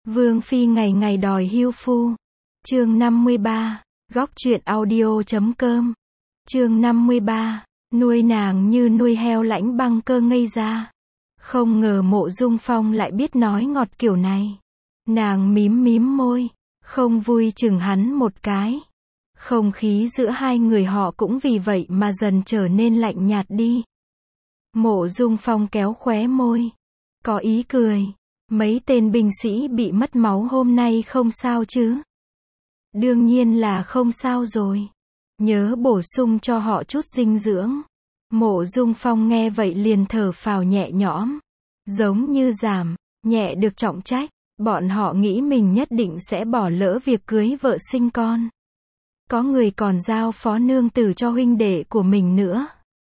Vương phi ngày ngày đòi hưu phu. Chương 53, góc truyện audio.com. Chương 53, nuôi nàng như nuôi heo. Lãnh Băng Cơ ngây ra. Không ngờ Mộ Dung Phong lại biết nói ngọt kiểu này. Nàng mím mím môi, không vui chừng hắn một cái. Không khí giữa hai người họ cũng vì vậy mà dần trở nên lạnh nhạt đi. Mộ Dung Phong kéo khóe môi, có ý cười. Mấy tên binh sĩ bị mất máu hôm nay không sao chứ? Đương nhiên là không sao rồi. Nhớ bổ sung cho họ chút dinh dưỡng. Mộ Dung Phong nghe vậy liền thở phào nhẹ nhõm. Giống như giảm nhẹ được trọng trách. Bọn họ nghĩ mình nhất định sẽ bỏ lỡ việc cưới vợ sinh con. Có người còn giao phó nương tử cho huynh đệ của mình nữa.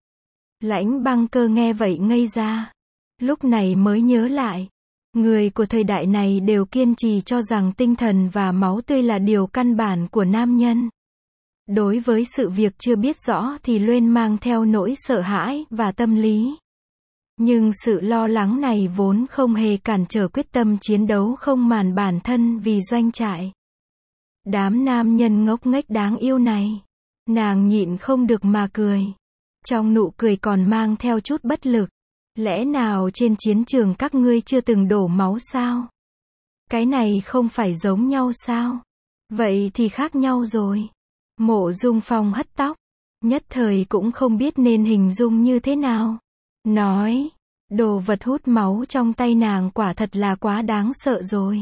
Lãnh Băng Cơ nghe vậy ngây ra. Lúc này mới nhớ lại. Người của thời đại này đều kiên trì cho rằng tinh thần và máu tươi là điều căn bản của nam nhân. Đối với sự việc chưa biết rõ thì luôn mang theo nỗi sợ hãi và tâm lý. Nhưng sự lo lắng này vốn không hề cản trở quyết tâm chiến đấu không màng bản thân vì doanh trại. Đám nam nhân ngốc nghếch đáng yêu này. Nàng nhịn không được mà cười. Trong nụ cười còn mang theo chút bất lực. Lẽ nào trên chiến trường các ngươi chưa từng đổ máu sao? Cái này không phải giống nhau sao? Vậy thì khác nhau rồi. Mộ Dung Phong hất tóc. Nhất thời cũng không biết nên hình dung như thế nào. Nói, đồ vật hút máu trong tay nàng quả thật là quá đáng sợ rồi.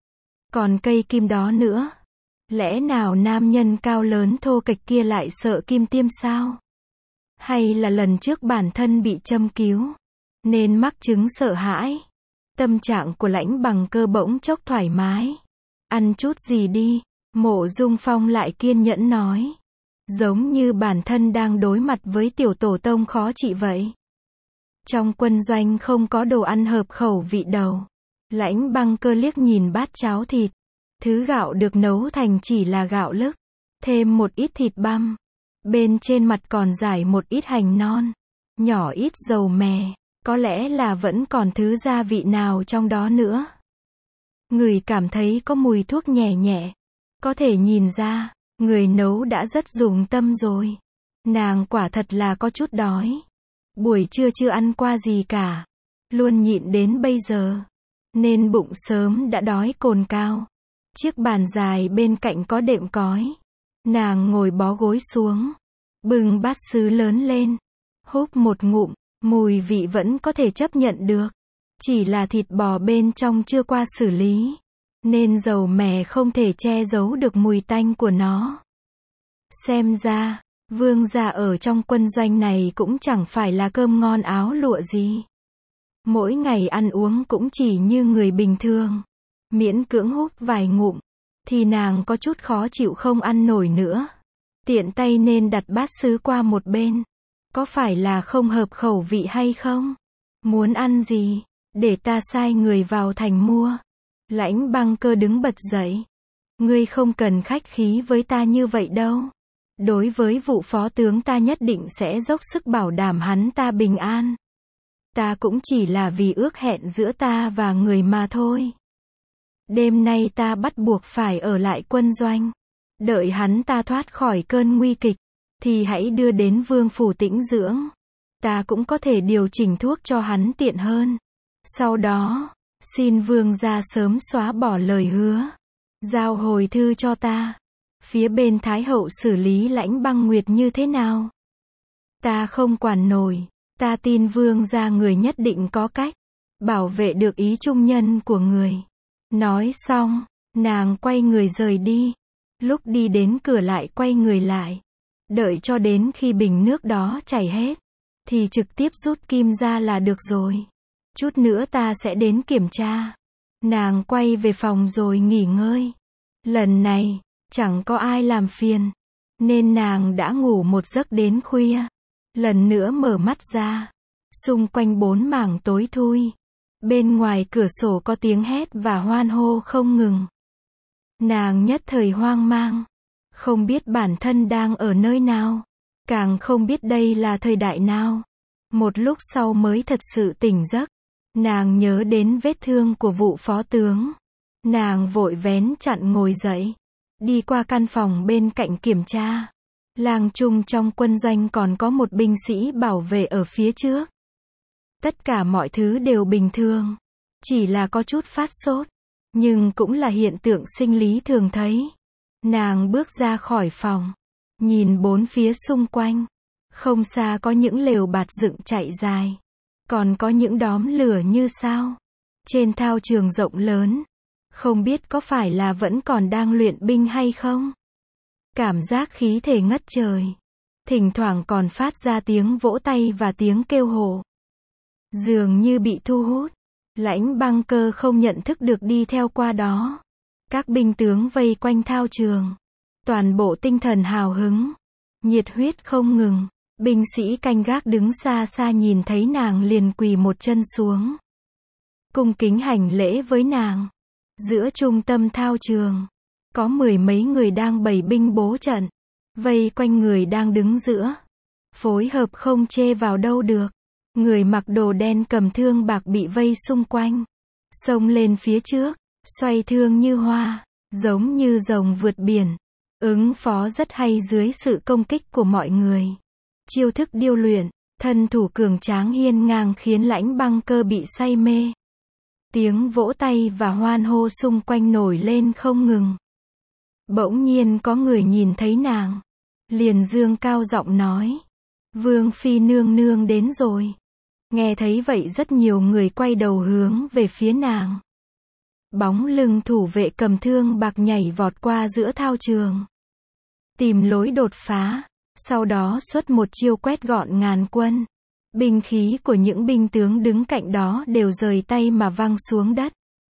Còn cây kim đó nữa. Lẽ nào nam nhân cao lớn thô kệch kia lại sợ kim tiêm sao? Hay là lần trước bản thân bị châm cứu, nên mắc chứng sợ hãi? Tâm trạng của Lãnh Băng Cơ bỗng chốc thoải mái. Ăn chút gì đi, Mộ Dung Phong lại kiên nhẫn nói. Giống như bản thân đang đối mặt với tiểu tổ tông khó trị vậy. Trong quân doanh không có đồ ăn hợp khẩu vị đâu. Lãnh Băng Cơ liếc nhìn bát cháo thịt. Thứ gạo được nấu thành chỉ là gạo lứt, thêm một ít thịt băm. Bên trên mặt còn rải một ít hành non, nhỏ ít dầu mè. Có lẽ là vẫn còn thứ gia vị nào trong đó nữa. Người cảm thấy có mùi thuốc nhẹ nhẹ. Có thể nhìn ra, người nấu đã rất dùng tâm rồi. Nàng quả thật là có chút đói. Buổi trưa chưa ăn qua gì cả. Luôn nhịn đến bây giờ. Nên bụng sớm đã đói cồn cào. Chiếc bàn dài bên cạnh có đệm cói. Nàng ngồi bó gối xuống. Bưng bát sứ lớn lên. Húp một ngụm. Mùi vị vẫn có thể chấp nhận được. Chỉ là thịt bò bên trong chưa qua xử lý. Nên dầu mè không thể che giấu được mùi tanh của nó. Xem ra, vương gia ở trong quân doanh này cũng chẳng phải là cơm ngon áo lụa gì. Mỗi ngày ăn uống cũng chỉ như người bình thường. Miễn cưỡng húp vài ngụm, thì nàng có chút khó chịu không ăn nổi nữa. Tiện tay nên đặt bát sứ qua một bên. Có phải là không hợp khẩu vị hay không? Muốn ăn gì? Để ta sai người vào thành mua. Lãnh Băng Cơ đứng bật dậy. Ngươi không cần khách khí với ta như vậy đâu. Đối với vụ phó tướng ta nhất định sẽ dốc sức bảo đảm hắn ta bình an. Ta cũng chỉ là vì ước hẹn giữa ta và người mà thôi. Đêm nay ta bắt buộc phải ở lại quân doanh. Đợi hắn ta thoát khỏi cơn nguy kịch, thì hãy đưa đến vương phủ tĩnh dưỡng. Ta cũng có thể điều chỉnh thuốc cho hắn tiện hơn. Sau đó, xin vương gia sớm xóa bỏ lời hứa. Giao hồi thư cho ta. Phía bên Thái hậu xử lý Lãnh Băng Nguyệt như thế nào? Ta không quản nổi. Ta tin vương gia người nhất định có cách bảo vệ được ý trung nhân của người. Nói xong, nàng quay người rời đi. Lúc đi đến cửa lại quay người lại. Đợi cho đến khi bình nước đó chảy hết, thì trực tiếp rút kim ra là được rồi. Chút nữa ta sẽ đến kiểm tra. Nàng quay về phòng rồi nghỉ ngơi. Lần này, chẳng có ai làm phiền. Nên nàng đã ngủ một giấc đến khuya. Lần nữa mở mắt ra. Xung quanh bốn mảng tối thui. Bên ngoài cửa sổ có tiếng hét và hoan hô không ngừng. Nàng nhất thời hoang mang. Không biết bản thân đang ở nơi nào. Càng không biết đây là thời đại nào. Một lúc sau mới thật sự tỉnh giấc. Nàng nhớ đến vết thương của vụ phó tướng. Nàng vội vén chặn ngồi dậy, đi qua căn phòng bên cạnh kiểm tra. Lang trung trong quân doanh còn có một binh sĩ bảo vệ ở phía trước. Tất cả mọi thứ đều bình thường, chỉ là có chút phát sốt, nhưng cũng là hiện tượng sinh lý thường thấy. Nàng bước ra khỏi phòng, nhìn bốn phía xung quanh. Không xa có những lều bạt dựng chạy dài, còn có những đóm lửa như sao. Trên thao trường rộng lớn, không biết có phải là vẫn còn đang luyện binh hay không. Cảm giác khí thể ngất trời, thỉnh thoảng còn phát ra tiếng vỗ tay và tiếng kêu hò. Dường như bị thu hút, Lãnh Băng Cơ không nhận thức được đi theo qua đó. Các binh tướng vây quanh thao trường, toàn bộ tinh thần hào hứng, nhiệt huyết không ngừng. Binh sĩ canh gác đứng xa xa nhìn thấy nàng liền quỳ một chân xuống, cung kính hành lễ với nàng. Giữa trung tâm thao trường, có 10 mấy người đang bày binh bố trận, vây quanh người đang đứng giữa. Phối hợp không chê vào đâu được. Người mặc đồ đen cầm thương bạc bị vây xung quanh, xông lên phía trước, xoay thương như hoa, giống như rồng vượt biển, ứng phó rất hay dưới sự công kích của mọi người. Chiêu thức điêu luyện, thân thủ cường tráng hiên ngang khiến Lãnh Băng Cơ bị say mê. Tiếng vỗ tay và hoan hô xung quanh nổi lên không ngừng. Bỗng nhiên có người nhìn thấy nàng, liền dương cao giọng nói: Vương phi nương nương đến rồi. Nghe thấy vậy rất nhiều người quay đầu hướng về phía nàng. Bóng lưng thủ vệ cầm thương bạc nhảy vọt qua giữa thao trường, tìm lối đột phá, sau đó xuất một chiêu quét gọn ngàn quân. Binh khí của những binh tướng đứng cạnh đó đều rời tay mà văng xuống đất.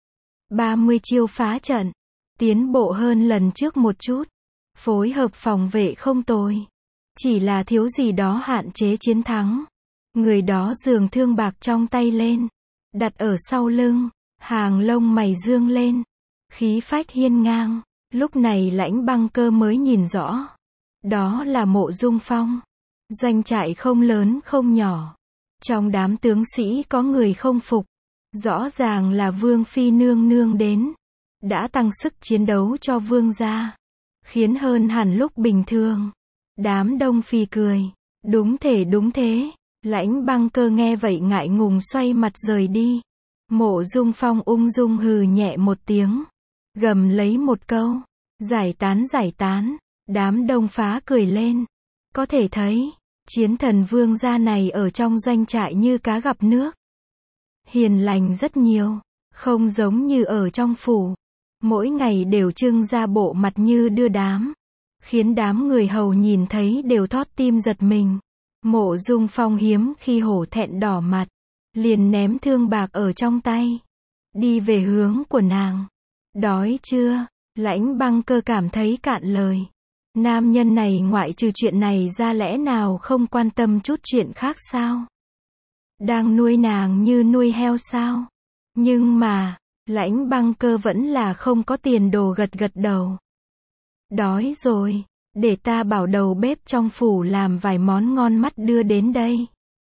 30 chiêu phá trận, tiến bộ hơn lần trước một chút, phối hợp phòng vệ không tồi, chỉ là thiếu gì đó hạn chế chiến thắng. Người đó giương thương bạc trong tay lên, đặt ở sau lưng, hàng lông mày dương lên, khí phách hiên ngang. Lúc này Lãnh Băng Cơ mới nhìn rõ, đó là Mộ Dung Phong. Doanh trại không lớn không nhỏ, trong đám tướng sĩ có người không phục, rõ ràng là Vương phi nương nương đến, đã tăng sức chiến đấu cho vương gia, khiến hơn hẳn lúc bình thường. Đám đông phì cười, đúng thế. Lãnh Băng Cơ nghe vậy ngại ngùng xoay mặt rời đi. Mộ Dung Phong ung dung hừ nhẹ một tiếng, gầm lấy một câu: giải tán. Đám đông phá cười lên. Có thể thấy, chiến thần vương gia này ở trong doanh trại như cá gặp nước. Hiền lành rất nhiều, không giống như ở trong phủ. Mỗi ngày đều trưng ra bộ mặt như đưa đám, khiến đám người hầu nhìn thấy đều thót tim giật mình. Mộ Dung Phong hiếm khi hổ thẹn đỏ mặt, liền ném thương bạc ở trong tay, đi về hướng của nàng. Đói chưa? Lãnh Băng Cơ cảm thấy cạn lời. Nam nhân này ngoại trừ chuyện này ra lẽ nào không quan tâm chút chuyện khác sao? Đang nuôi nàng như nuôi heo sao? Nhưng mà, Lãnh Băng Cơ vẫn là không có tiền đồ gật đầu. Đói rồi, để ta bảo đầu bếp trong phủ làm vài món ngon mắt đưa đến đây.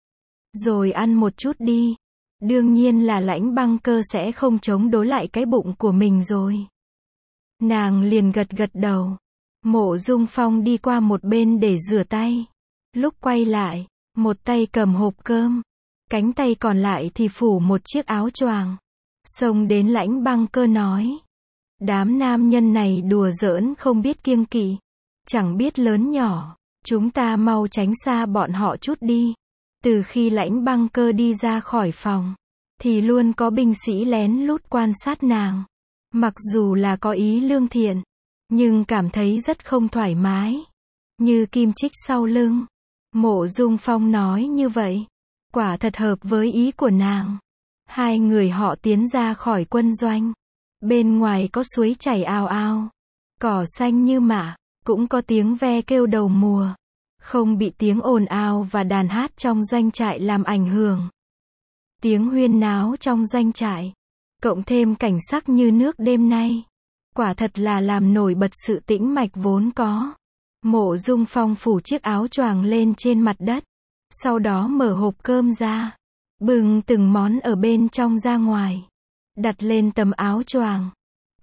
Rồi ăn một chút đi. Đương nhiên là Lãnh Băng Cơ sẽ không chống đối lại cái bụng của mình rồi. Nàng liền gật đầu. Mộ Dung Phong đi qua một bên để rửa tay. Lúc quay lại, một tay cầm hộp cơm, cánh tay còn lại thì phủ một chiếc áo choàng. Xông đến Lãnh Băng Cơ nói: đám nam nhân này đùa giỡn không biết kiêng kỵ, chẳng biết lớn nhỏ, chúng ta mau tránh xa bọn họ chút đi. Từ khi Lãnh Băng Cơ đi ra khỏi phòng, thì luôn có binh sĩ lén lút quan sát nàng. Mặc dù là có ý lương thiện, nhưng cảm thấy rất không thoải mái, như kim chích sau lưng. Mộ Dung Phong nói như vậy, quả thật hợp với ý của nàng. Hai người họ tiến ra khỏi quân doanh. Bên ngoài có suối chảy ào ào, cỏ xanh như mạ, cũng có tiếng ve kêu đầu mùa, không bị tiếng ồn ào và đàn hát trong doanh trại làm ảnh hưởng. Tiếng huyên náo trong doanh trại, cộng thêm cảnh sắc như nước đêm nay, quả thật là làm nổi bật sự tĩnh mạch vốn có. Mộ Dung Phong phủ chiếc áo choàng lên trên mặt đất, sau đó mở hộp cơm ra, bưng từng món ở bên trong ra ngoài, đặt lên tấm áo choàng.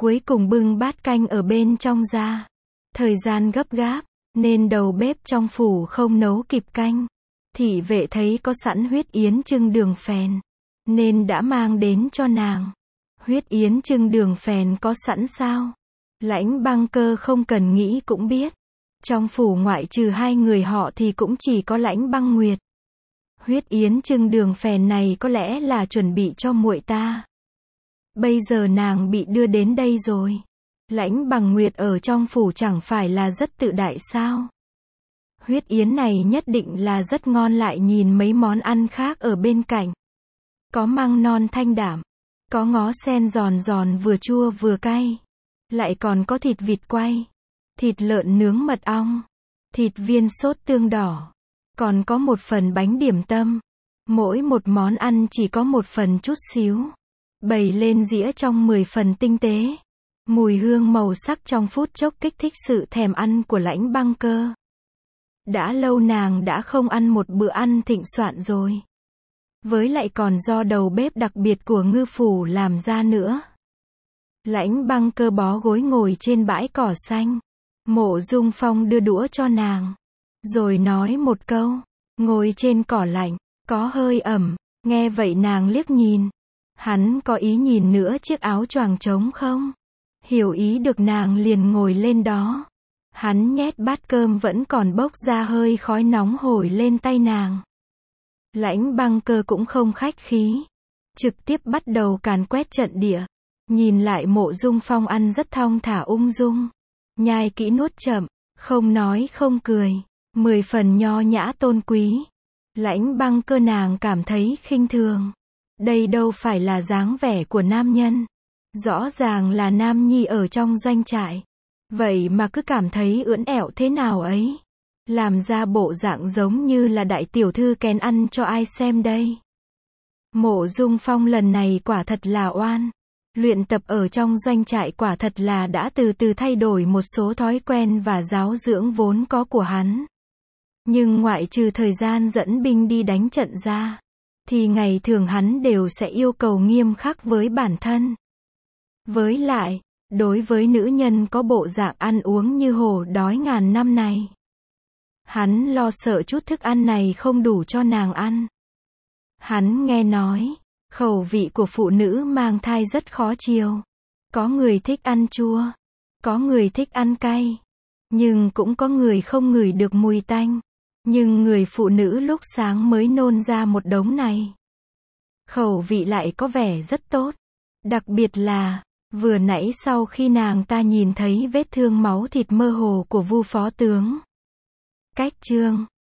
cuối cùng bưng bát canh ở bên trong ra. Thời gian gấp gáp, nên đầu bếp trong phủ không nấu kịp canh. Thị vệ thấy có sẵn huyết yến trưng đường phèn, nên đã mang đến cho nàng. Huyết yến trưng đường phèn có sẵn sao? Lãnh Băng Cơ không cần nghĩ cũng biết. Trong phủ ngoại trừ hai người họ thì cũng chỉ có Lãnh Băng Nguyệt. Huyết yến trưng đường phèn này có lẽ là chuẩn bị cho muội ta. Bây giờ nàng bị đưa đến đây rồi. Lãnh Bằng Nguyệt ở trong phủ chẳng phải là rất tự đại sao? Huyết yến này nhất định là rất ngon, lại nhìn mấy món ăn khác ở bên cạnh. Có măng non thanh đạm, có ngó sen giòn giòn vừa chua vừa cay. Lại còn có thịt vịt quay, thịt lợn nướng mật ong, thịt viên sốt tương đỏ. Còn có một phần bánh điểm tâm. Mỗi một món ăn chỉ có một phần chút xíu. Bày lên dĩa trong 10 phần tinh tế. Mùi hương màu sắc trong phút chốc kích thích sự thèm ăn của Lãnh Băng Cơ. Đã lâu nàng đã không ăn một bữa ăn thịnh soạn rồi. Với lại còn do đầu bếp đặc biệt của ngư phủ làm ra nữa. Lãnh Băng Cơ bó gối ngồi trên bãi cỏ xanh. Mộ Dung Phong đưa đũa cho nàng. Rồi nói một câu. Ngồi trên cỏ lạnh, có hơi ẩm. Nghe vậy nàng liếc nhìn. Hắn có ý nhìn nữa chiếc áo choàng trống không? Hiểu ý được nàng liền ngồi lên đó. Hắn nhét bát cơm vẫn còn bốc ra hơi khói nóng hổi lên tay nàng. Lãnh Băng Cơ cũng không khách khí. Trực tiếp bắt đầu càn quét trận địa. Nhìn lại Mộ Dung Phong ăn rất thong thả ung dung. Nhai kỹ nuốt chậm, không nói không cười. 10 phần nho nhã tôn quý. Lãnh Băng Cơ nàng cảm thấy khinh thường. Đây đâu phải là dáng vẻ của nam nhân. Rõ ràng là nam nhi ở trong doanh trại. Vậy mà cứ cảm thấy ưỡn ẹo thế nào ấy. Làm ra bộ dạng giống như là đại tiểu thư kén ăn cho ai xem đây. Mộ Dung Phong lần này quả thật là oan. Luyện tập ở trong doanh trại quả thật là đã từ từ thay đổi một số thói quen và giáo dưỡng vốn có của hắn. Nhưng ngoại trừ thời gian dẫn binh đi đánh trận ra, thì ngày thường hắn đều sẽ yêu cầu nghiêm khắc với bản thân. Với lại, đối với nữ nhân có bộ dạng ăn uống như hổ đói ngàn năm này, hắn lo sợ chút thức ăn này không đủ cho nàng ăn. Hắn nghe nói, khẩu vị của phụ nữ mang thai rất khó chiều. Có người thích ăn chua, có người thích ăn cay, nhưng cũng có người không ngửi được mùi tanh. Nhưng người phụ nữ lúc sáng mới nôn ra một đống này, khẩu vị lại có vẻ rất tốt. Đặc biệt là, vừa nãy sau khi nàng ta nhìn thấy vết thương máu thịt mơ hồ của Vu phó tướng. Cách chương